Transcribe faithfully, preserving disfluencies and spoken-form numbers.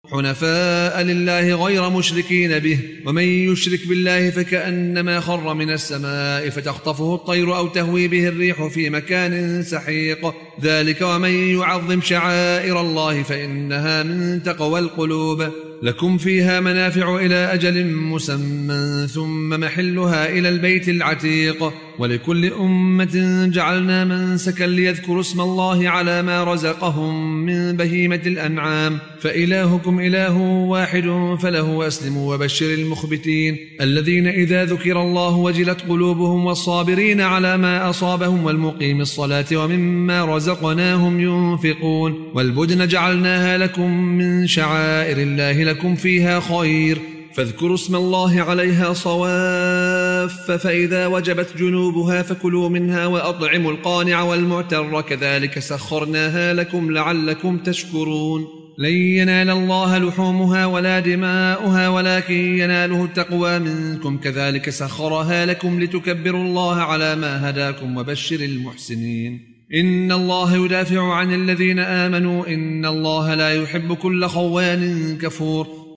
حنفاء لله غير مشركين به، ومن يشرك بالله فكأنما خر من السماء فتخطفه الطير أو تهوي به الريح في مكان سحيق. ذلك ومن يعظم شعائر الله فإنها من تقوى القلوب. لكم فيها منافع إلى أجل مسمى ثم محلها إلى البيت العتيق. ولكل أمة جعلنا منسكا ليذكروا اسم الله على ما رزقهم من بهيمة الأنعام، فإلهكم إله واحد فله أسلموا وبشر المخبتين الذين إذا ذكر الله وجلت قلوبهم والصابرين على ما أصابهم والمقيم الصلاة ومما رزقناهم ينفقون. والبدن جعلناها لكم من شعائر الله لكم فيها خير، فاذكروا اسم الله عليها صواف، فإذا وجبت جنوبها فكلوا منها وأطعموا القانع والمعتر كذلك سخرناها لكم لعلكم تشكرون. لن ينال الله لحومها ولا دماؤها ولكن يناله التقوى منكم كذلك سخرها لكم لتكبروا الله على ما هداكم وبشر المحسنين. إن الله يدافع عن الذين آمنوا إن الله لا يحب كل خوان كفور.